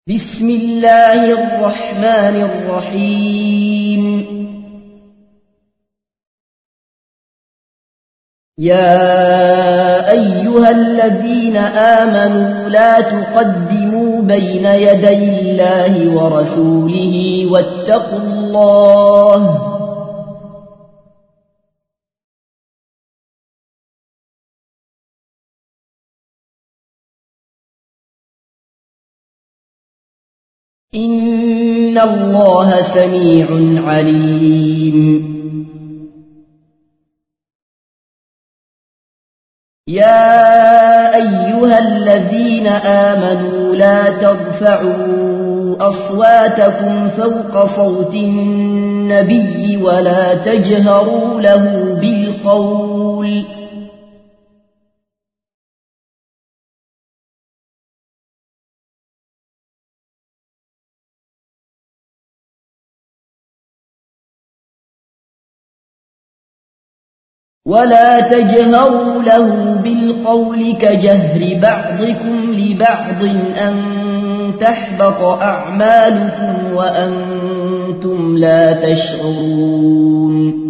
بسم الله الرحمن الرحيم. يا أيها الذين آمنوا لا تقدموا بين يدي الله ورسوله واتقوا الله إن الله سميع عليم. يا أيها الذين آمنوا لا ترفعوا أصواتكم فوق صوت النبي ولا تجهروا له بالقول كجهر بعضكم لبعض أن تحبط أعمالكم وأنتم لا تشعرون.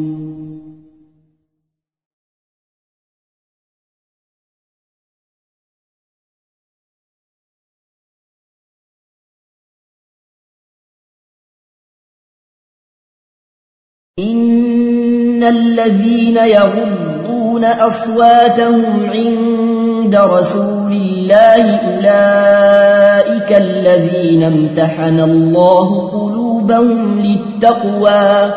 إن الذين يغضون أصواتهم عند رسول الله أولئك الذين امتحن الله قلوبهم للتقوى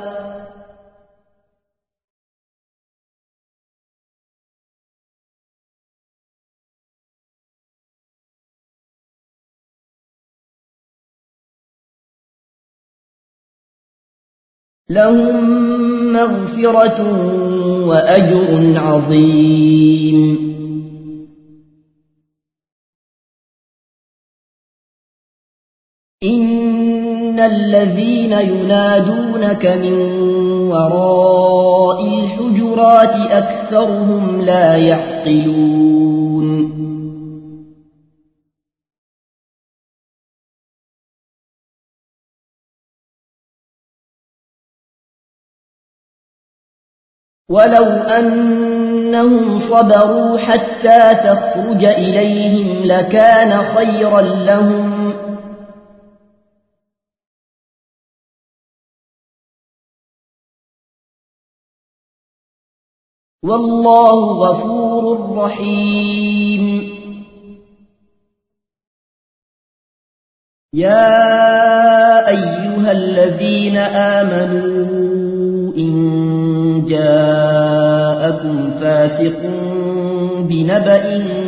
لهم مغفرة وأجر عظيم. إن الذين ينادونك من وراء الحجرات أكثرهم لا يعقلون. ولو أنهم صبروا حتى تخرج إليهم لكان خيرا لهم والله غفور رحيم. يا أيها الذين آمنوا إن جاءكم فاسق بنبأ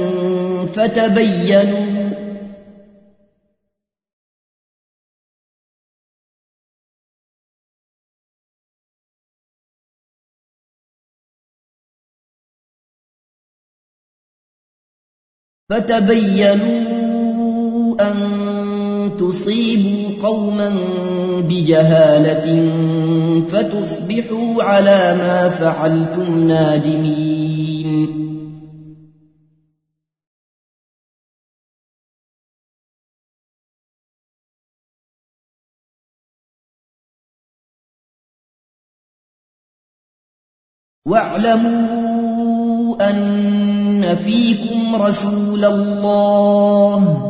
فتبينوا أن تصيبوا قوما بجهالة فتصبحوا على ما فعلتم نادمين. واعلموا أن فيكم رسول الله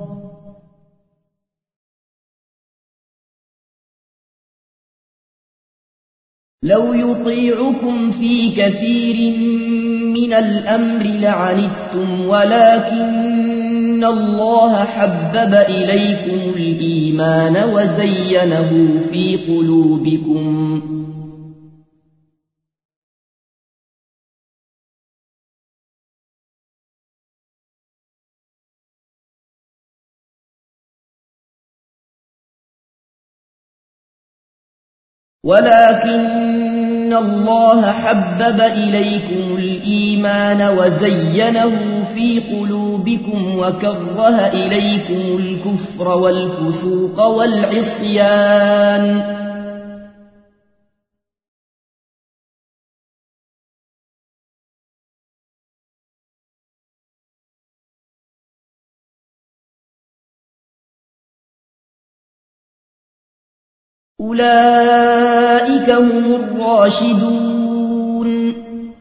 لو يطيعكم في كثير من الأمر لعنتم ولكن الله حبب إليكم الإيمان وزينه في قلوبكم وكره إليكم الكفر والفسوق والعصيان أولئك هم الراشدون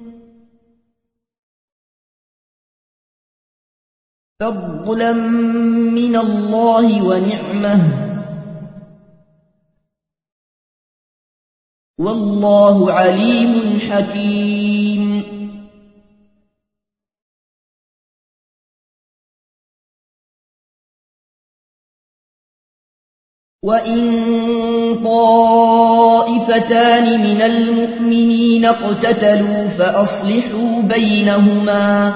فضلا من الله ونعمه والله عليم حكيم وإن طائفتان من المؤمنين اقتتلوا فأصلحوا بينهما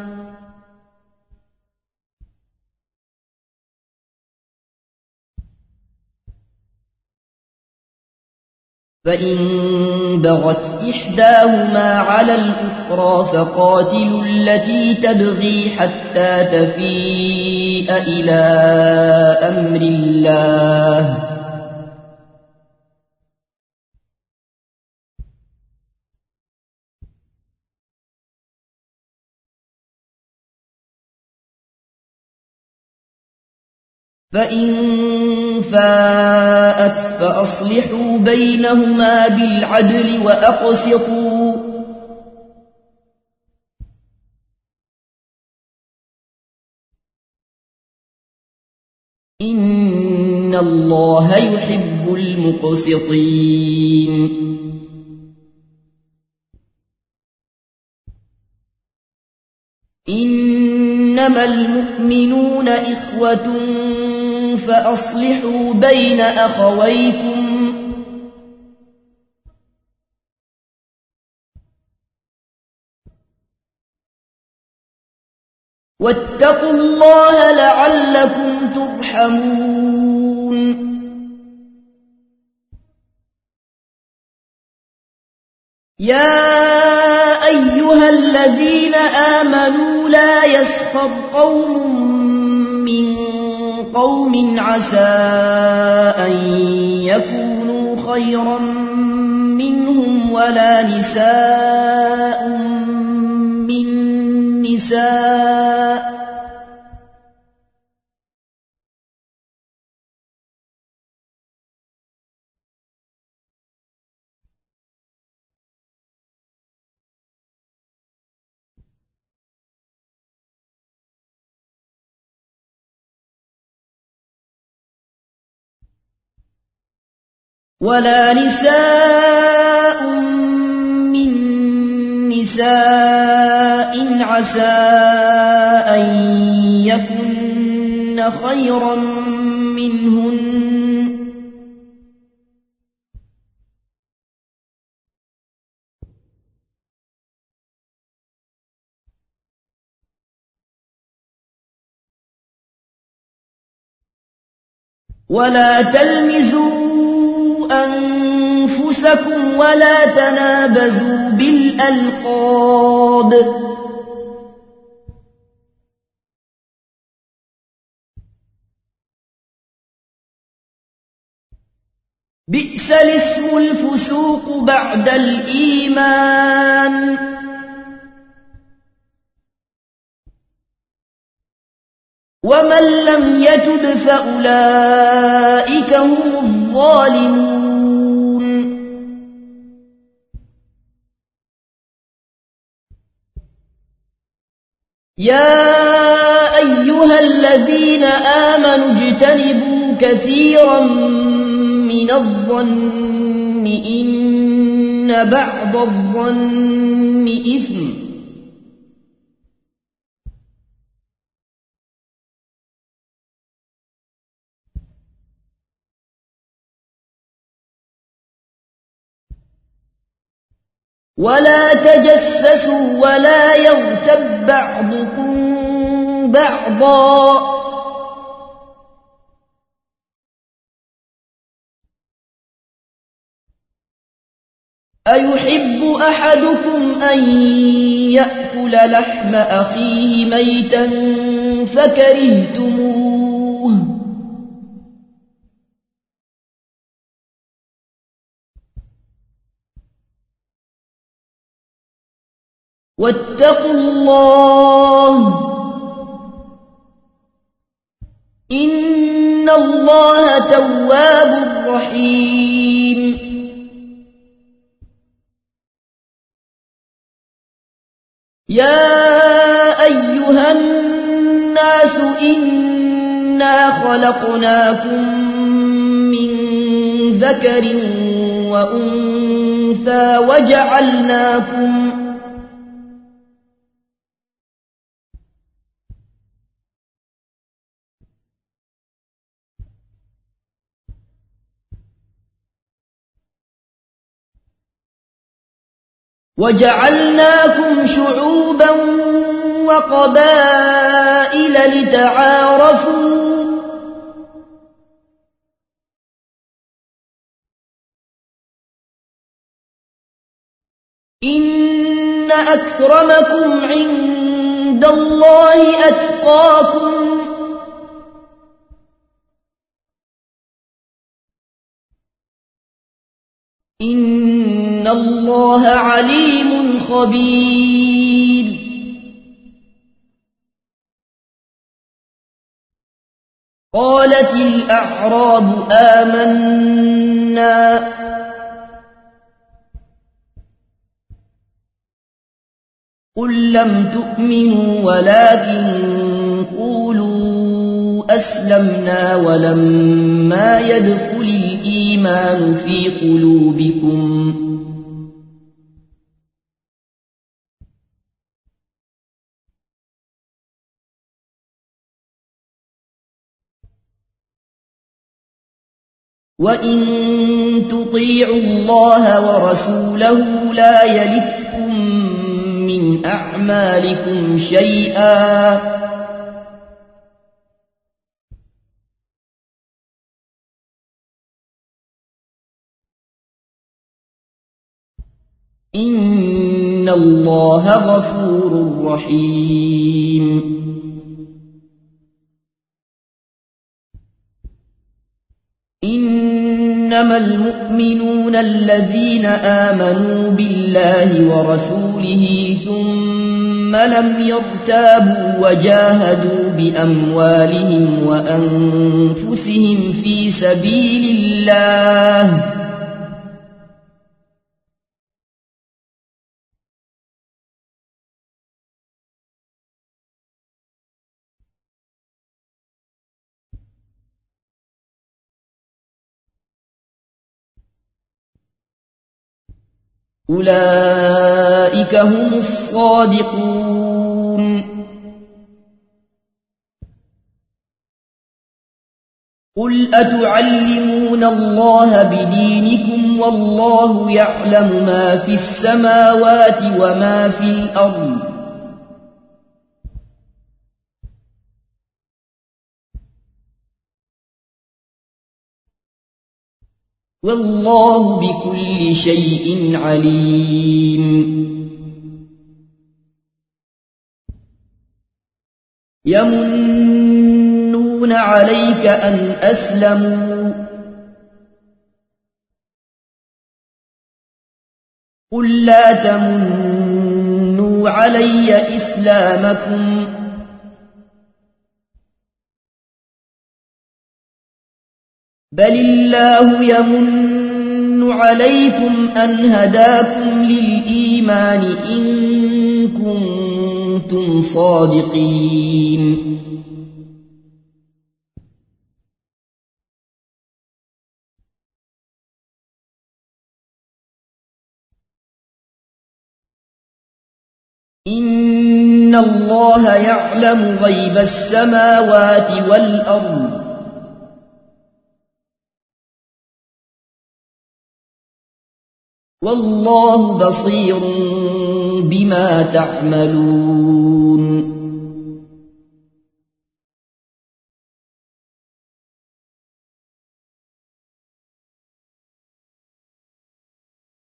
فإن بغت إحداهما على الأخرى فقاتلوا التي تبغي حتى تفيء إلى أمر الله فإن فاءت فأصلحوا بينهما بالعدل وأقسطوا إن الله يحب المقسطين إنما المؤمنون إخوة فأصلحوا بين أخويكم واتقوا الله لعلكم ترحمون يا أيها الذين آمنوا لا يسخر قوم من قوم عسى أن يكونوا خيرا منهم ولا نساء من نساء ولا نساء من نساء عسى أن يكن خيرا منهن ولا تلمزوا أنفسكم ولا تنابزوا بالألقاب بئس الاسم الفسوق بعد الإيمان ومن لم يتب فأولئك هم الظالمون يا أيها الذين آمنوا اجتنبوا كثيرا من الظن إن بعض الظن إثم ولا تجسسوا ولا يغتب بعضكم بعضا أيحب أحدكم أن يأكل لحم أخيه ميتا فكرهتموه واتقوا الله إن الله تواب رحيم يا أيها الناس إنا خلقناكم من ذكر وأنثى وجعلناكم شعوبا وقبائل لتعارفوا إن أكرمكم عند الله أتقاكم إن الله عليم خبير قالت الأعراب آمنا قل لم تؤمنوا ولكن قولوا أسلمنا ولما يدخل الإيمان في قلوبكم وإن تطيعوا الله ورسوله لا يلتكم من أعمالكم شيئا إن الله غفور رحيم إنما المؤمنون الذين آمنوا بالله ورسوله ثم لم يرتابوا وجاهدوا بأموالهم وأنفسهم في سبيل الله أولئك هم الصادقون قل أتعلمون الله بدينكم والله يعلم ما في السماوات وما في الأرض والله بكل شيء عليم يمنون عليك أن أسلموا قل لا تمنوا علي إسلامكم بل الله يمن عليكم أن هداكم للإيمان إن كنتم صادقين إن الله يعلم غيب السماوات والأرض والله بصير بما تعملون